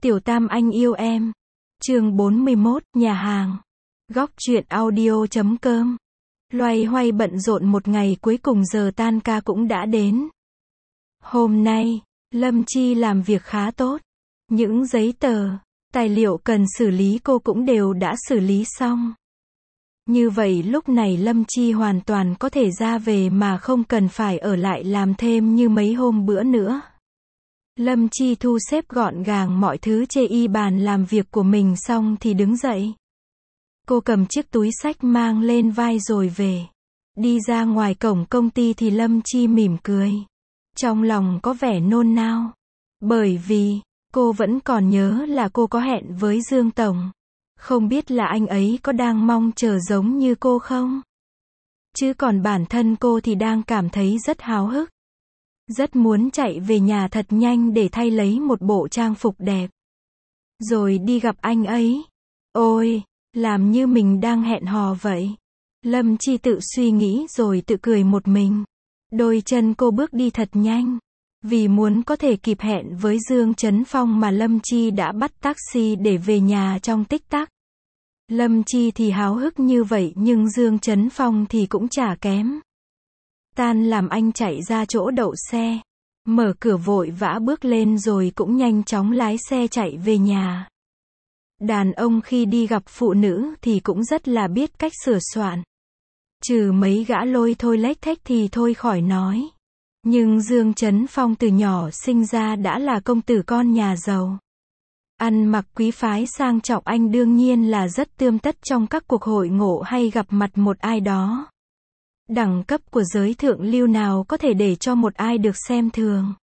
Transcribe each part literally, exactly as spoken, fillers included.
Tiểu Tam anh yêu em. Chương bốn mươi mốt, nhà hàng. Góc truyện audio chấm com. Loay hoay bận rộn một ngày cuối cùng giờ tan ca cũng đã đến. Hôm nay, Lâm Chi làm việc khá tốt. Những giấy tờ, tài liệu cần xử lý cô cũng đều đã xử lý xong. Như vậy lúc này Lâm Chi hoàn toàn có thể ra về mà không cần phải ở lại làm thêm như mấy hôm bữa nữa. Lâm Chi thu xếp gọn gàng mọi thứ trên y bàn làm việc của mình xong thì đứng dậy. Cô cầm chiếc túi xách mang lên vai rồi về. Đi ra ngoài cổng công ty thì Lâm Chi mỉm cười. Trong lòng có vẻ nôn nao. Bởi vì, cô vẫn còn nhớ là cô có hẹn với Dương Tổng. Không biết là anh ấy có đang mong chờ giống như cô không? Chứ còn bản thân cô thì đang cảm thấy rất háo hức. Rất muốn chạy về nhà thật nhanh để thay lấy một bộ trang phục đẹp. Rồi đi gặp anh ấy. Ôi, làm như mình đang hẹn hò vậy. Lâm Chi tự suy nghĩ rồi tự cười một mình. Đôi chân cô bước đi thật nhanh. Vì muốn có thể kịp hẹn với Dương Chấn Phong mà Lâm Chi đã bắt taxi để về nhà trong tích tắc. Lâm Chi thì háo hức như vậy nhưng Dương Chấn Phong thì cũng chả kém. Tan làm anh chạy ra chỗ đậu xe. Mở cửa vội vã bước lên rồi cũng nhanh chóng lái xe chạy về nhà. Đàn ông khi đi gặp phụ nữ thì cũng rất là biết cách sửa soạn. Trừ mấy gã lôi thôi lếch thếch thì thôi khỏi nói. Nhưng Dương Chấn Phong từ nhỏ sinh ra đã là công tử con nhà giàu. Ăn mặc quý phái sang trọng anh đương nhiên là rất tươm tất trong các cuộc hội ngộ hay gặp mặt một ai đó. Đẳng cấp của giới thượng lưu nào có thể để cho một ai được xem thường.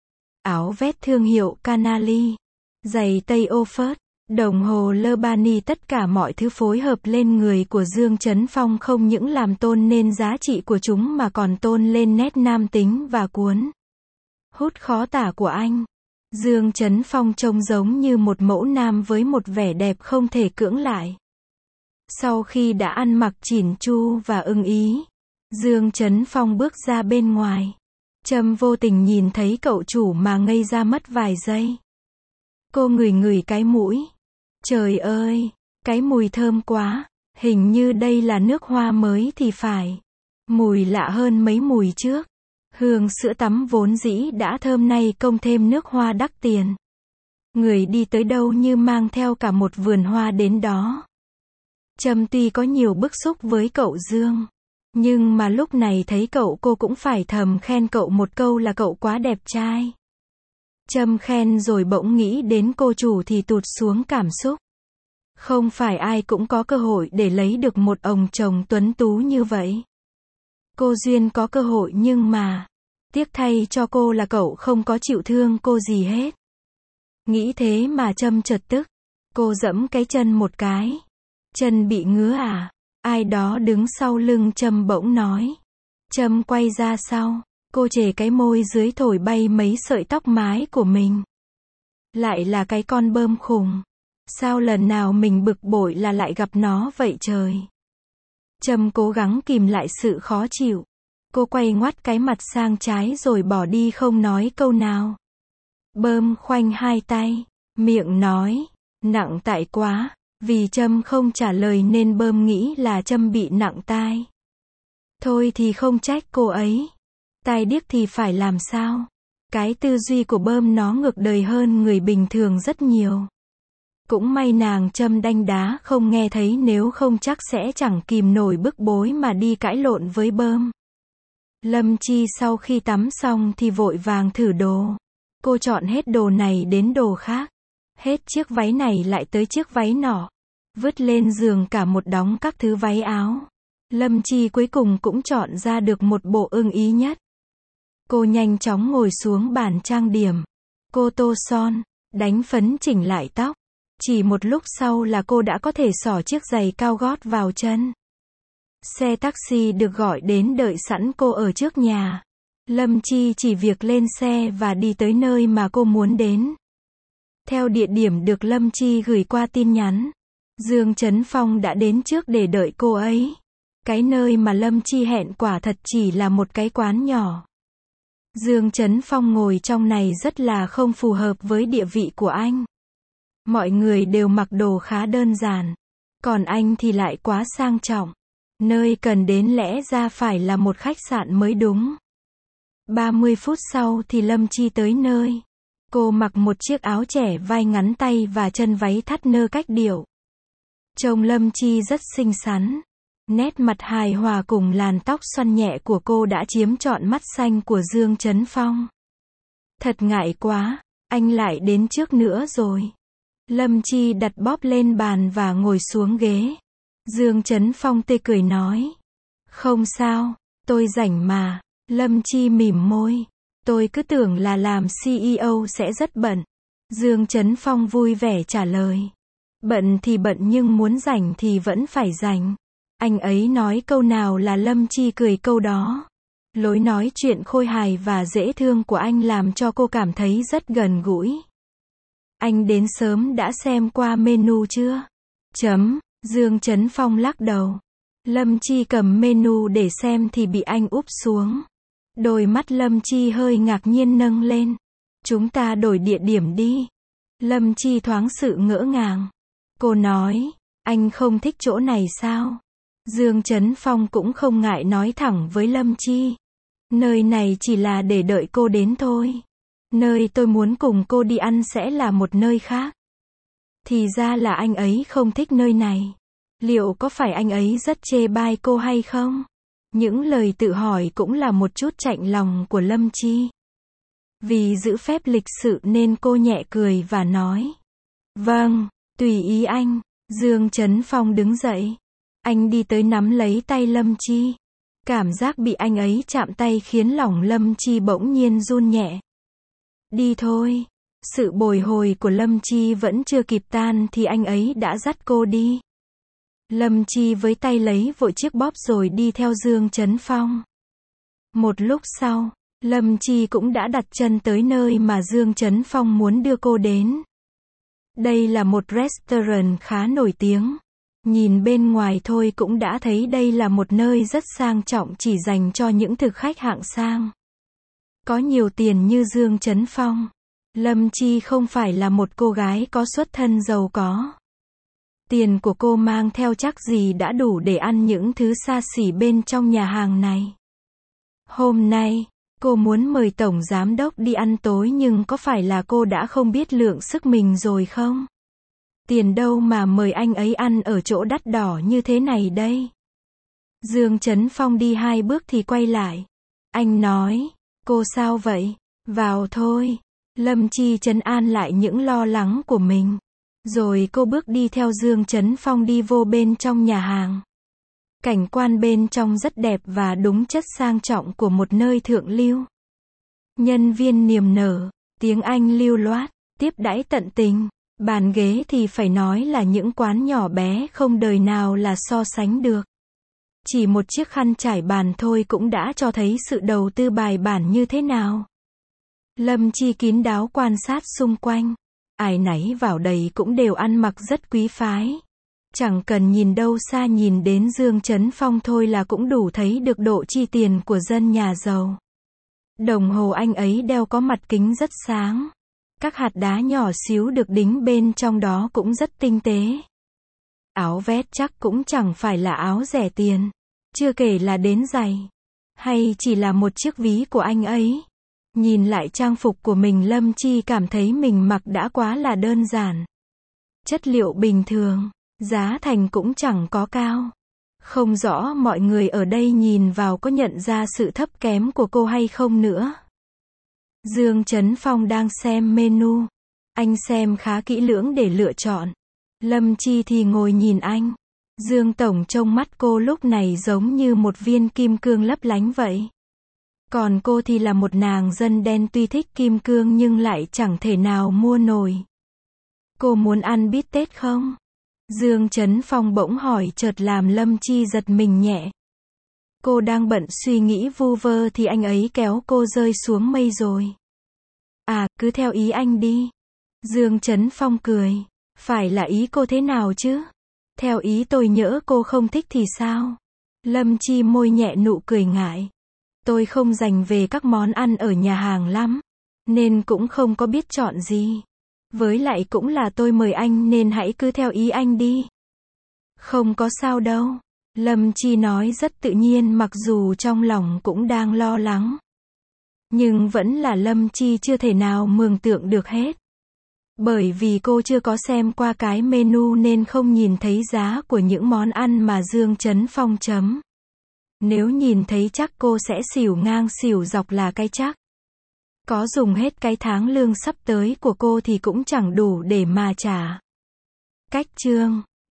Áo vest thương hiệu Canali, giày Tây Oxford, đồng hồ Lebani tất cả mọi thứ phối hợp lên người của Dương Chấn Phong không những làm tôn nên giá trị của chúng mà còn tôn lên nét nam tính và cuốn hút khó tả của anh. Dương Chấn Phong trông giống như một mẫu nam với một vẻ đẹp không thể cưỡng lại. Sau khi đã ăn mặc chỉn chu và ưng ý, Dương Chấn Phong bước ra bên ngoài. Trâm vô tình nhìn thấy cậu chủ mà ngây ra mất vài giây. Cô ngửi ngửi cái mũi. Trời ơi, cái mùi thơm quá, hình như đây là nước hoa mới thì phải. Mùi lạ hơn mấy mùi trước. Hương sữa tắm vốn dĩ đã thơm nay công thêm nước hoa đắt tiền. Người đi tới đâu như mang theo cả một vườn hoa đến đó. Trâm tuy có nhiều bức xúc với cậu Dương. Nhưng mà lúc này thấy cậu cô cũng phải thầm khen cậu một câu là cậu quá đẹp trai. Trâm khen rồi bỗng nghĩ đến cô chủ thì tụt xuống cảm xúc. Không phải ai cũng có cơ hội để lấy được một ông chồng tuấn tú như vậy. Cô duyên có cơ hội nhưng mà, tiếc thay cho cô là cậu không có chịu thương cô gì hết. Nghĩ thế mà Trâm chợt tức. Cô giẫm cái chân một cái. Chân bị ngứa à? Ai đó đứng sau lưng Trâm bỗng nói. Trâm quay ra sau. Cô chề cái môi dưới thổi bay mấy sợi tóc mái của mình. Lại là cái con bơm khùng. Sao lần nào mình bực bội là lại gặp nó vậy trời? Trâm cố gắng kìm lại sự khó chịu. Cô quay ngoắt cái mặt sang trái rồi bỏ đi không nói câu nào. Bơm khoanh hai tay, miệng nói, nặng tại quá. Vì Trâm không trả lời nên Bơm nghĩ là Trâm bị nặng tai. Thôi thì không trách cô ấy. Tai điếc thì phải làm sao? Cái tư duy của Bơm nó ngược đời hơn người bình thường rất nhiều. Cũng may nàng Trâm đanh đá không nghe thấy nếu không chắc sẽ chẳng kìm nổi bức bối mà đi cãi lộn với Bơm. Lâm Chi sau khi tắm xong thì vội vàng thử đồ. Cô chọn hết đồ này đến đồ khác. Hết chiếc váy này lại tới chiếc váy nọ. Vứt lên giường cả một đống các thứ váy áo. Lâm Chi cuối cùng cũng chọn ra được một bộ ưng ý nhất. Cô nhanh chóng ngồi xuống bàn trang điểm. Cô tô son, đánh phấn chỉnh lại tóc. Chỉ một lúc sau là cô đã có thể xỏ chiếc giày cao gót vào chân. Xe taxi được gọi đến đợi sẵn cô ở trước nhà. Lâm Chi chỉ việc lên xe và đi tới nơi mà cô muốn đến. Theo địa điểm được Lâm Chi gửi qua tin nhắn, Dương Chấn Phong đã đến trước để đợi cô ấy. Cái nơi mà Lâm Chi hẹn quả thật chỉ là một cái quán nhỏ. Dương Chấn Phong ngồi trong này rất là không phù hợp với địa vị của anh. Mọi người đều mặc đồ khá đơn giản. Còn anh thì lại quá sang trọng. Nơi cần đến lẽ ra phải là một khách sạn mới đúng. ba mươi phút sau thì Lâm Chi tới nơi. Cô mặc một chiếc áo trẻ vai ngắn tay và chân váy thắt nơ cách điệu. Trông Lâm Chi rất xinh xắn. Nét mặt hài hòa cùng làn tóc xoăn nhẹ của cô đã chiếm trọn mắt xanh của Dương Chấn Phong. Thật ngại quá, anh lại đến trước nữa rồi. Lâm Chi đặt bóp lên bàn và ngồi xuống ghế. Dương Chấn Phong tươi cười nói. Không sao, tôi rảnh mà. Lâm Chi mỉm môi. Tôi cứ tưởng là làm xê e ô sẽ rất bận. Dương Chấn Phong vui vẻ trả lời. Bận thì bận nhưng muốn rảnh thì vẫn phải rảnh. Anh ấy nói câu nào là Lâm Chi cười câu đó. Lối nói chuyện khôi hài và dễ thương của anh làm cho cô cảm thấy rất gần gũi. Anh đến sớm đã xem qua menu chưa? Chấm, Dương Chấn Phong lắc đầu. Lâm Chi cầm menu để xem thì bị anh úp xuống. Đôi mắt Lâm Chi hơi ngạc nhiên nâng lên. Chúng ta đổi địa điểm đi. Lâm Chi thoáng sự ngỡ ngàng. Cô nói, anh không thích chỗ này sao? Dương Chấn Phong cũng không ngại nói thẳng với Lâm Chi. Nơi này chỉ là để đợi cô đến thôi. Nơi tôi muốn cùng cô đi ăn sẽ là một nơi khác. Thì ra là anh ấy không thích nơi này. Liệu có phải anh ấy rất chê bai cô hay không? Những lời tự hỏi cũng là một chút chạnh lòng của Lâm Chi. Vì giữ phép lịch sự nên cô nhẹ cười và nói. Vâng, tùy ý anh. Dương Chấn Phong đứng dậy. Anh đi tới nắm lấy tay Lâm Chi. Cảm giác bị anh ấy chạm tay khiến lòng Lâm Chi bỗng nhiên run nhẹ. Đi thôi. Sự bồi hồi của Lâm Chi vẫn chưa kịp tan thì anh ấy đã dắt cô đi. Lâm Chi với tay lấy vội chiếc bóp rồi đi theo Dương Chấn Phong. Một lúc sau, Lâm Chi cũng đã đặt chân tới nơi mà Dương Chấn Phong muốn đưa cô đến. Đây là một restaurant khá nổi tiếng. Nhìn bên ngoài thôi cũng đã thấy đây là một nơi rất sang trọng chỉ dành cho những thực khách hạng sang. Có nhiều tiền như Dương Chấn Phong. Lâm Chi không phải là một cô gái có xuất thân giàu có. Tiền của cô mang theo chắc gì đã đủ để ăn những thứ xa xỉ bên trong nhà hàng này. Hôm nay, cô muốn mời Tổng Giám Đốc đi ăn tối nhưng có phải là cô đã không biết lượng sức mình rồi không? Tiền đâu mà mời anh ấy ăn ở chỗ đắt đỏ như thế này đây? Dương Chấn Phong đi hai bước thì quay lại. Anh nói, cô sao vậy? Vào thôi. Lâm Chi trấn an lại những lo lắng của mình. Rồi cô bước đi theo Dương Chấn Phong đi vô bên trong nhà hàng. Cảnh quan bên trong rất đẹp và đúng chất sang trọng của một nơi thượng lưu. Nhân viên niềm nở, tiếng Anh lưu loát, tiếp đãi tận tình. Bàn ghế thì phải nói là những quán nhỏ bé không đời nào là so sánh được. Chỉ một chiếc khăn trải bàn thôi cũng đã cho thấy sự đầu tư bài bản như thế nào. Lâm Chi kín đáo quan sát xung quanh. Ai nấy vào đây cũng đều ăn mặc rất quý phái. Chẳng cần nhìn đâu xa nhìn đến Dương Chấn Phong thôi là cũng đủ thấy được độ chi tiền của dân nhà giàu. Đồng hồ anh ấy đeo có mặt kính rất sáng. Các hạt đá nhỏ xíu được đính bên trong đó cũng rất tinh tế. Áo vest chắc cũng chẳng phải là áo rẻ tiền. Chưa kể là đến giày. Hay chỉ là một chiếc ví của anh ấy. Nhìn lại trang phục của mình Lâm Chi cảm thấy mình mặc đã quá là đơn giản. Chất liệu bình thường, giá thành cũng chẳng có cao. Không rõ mọi người ở đây nhìn vào có nhận ra sự thấp kém của cô hay không nữa. Dương Chấn Phong đang xem menu. Anh xem khá kỹ lưỡng để lựa chọn. Lâm Chi thì ngồi nhìn anh. Dương Tổng trông mắt cô lúc này giống như một viên kim cương lấp lánh vậy. Còn cô thì là một nàng dân đen tuy thích kim cương nhưng lại chẳng thể nào mua nổi. Cô muốn ăn bít tết không? Dương Chấn Phong bỗng hỏi chợt làm Lâm Chi giật mình nhẹ. Cô đang bận suy nghĩ vu vơ thì anh ấy kéo cô rơi xuống mây rồi. À, cứ theo ý anh đi. Dương Chấn Phong cười. Phải là ý cô thế nào chứ? Theo ý tôi nhỡ cô không thích thì sao? Lâm Chi môi nhẹ nụ cười ngại. Tôi không dành về các món ăn ở nhà hàng lắm. Nên cũng không có biết chọn gì. Với lại cũng là tôi mời anh nên hãy cứ theo ý anh đi. Không có sao đâu. Lâm Chi nói rất tự nhiên mặc dù trong lòng cũng đang lo lắng. Nhưng vẫn là Lâm Chi chưa thể nào mường tượng được hết. Bởi vì cô chưa có xem qua cái menu nên không nhìn thấy giá của những món ăn mà Dương Chấn Phong chấm. Nếu nhìn thấy chắc cô sẽ xỉu ngang xỉu dọc là cái chắc. Có dùng hết cái tháng lương sắp tới của cô thì cũng chẳng đủ để mà trả. Cách chương